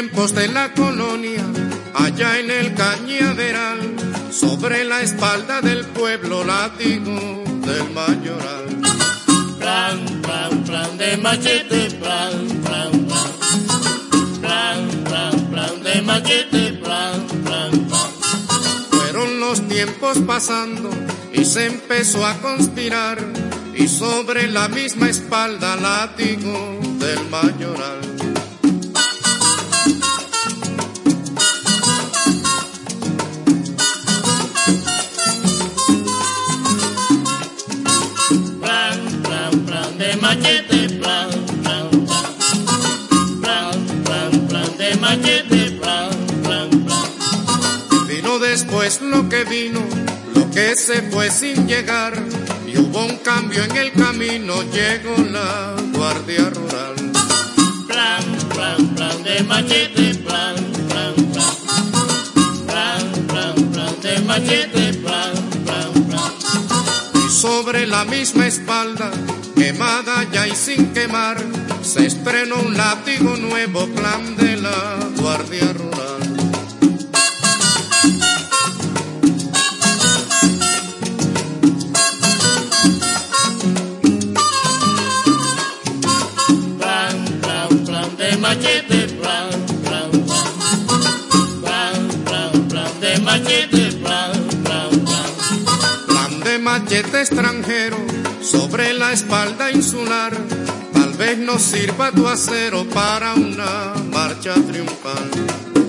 tiempos de la colonia, allá en el Cañaveral, sobre la espalda del pueblo, látigo del mayoral. Plan, plan, plan de machete, plan, plan, plan. Plan, plan, plan de machete, plan, plan, plan. Fueron los tiempos pasando y se empezó a conspirar, y sobre la misma espalda, látigo del mayoral. Machete, plan, plan, plan. Plan, plan, plan de machete, plan, plan, plan. Vino después lo que se fue sin llegar, y hubo un cambio en el camino, llegó la Guardia Rural. Plan, plan, plan de machete, plan, plan, plan. Plan, plan, plan de machete, plan, plan, plan. Y sobre la misma espalda, quemada ya y sin quemar, se estrenó un látigo nuevo, plan de la Guardia Rural. Plan, plan, plan de machete, plan, plan, plan. Plan, plan, plan de machete, plan, plan, plan. Plan de machete extranjero sobre la espalda insular, tal vez nos sirva tu acero para una marcha triunfal.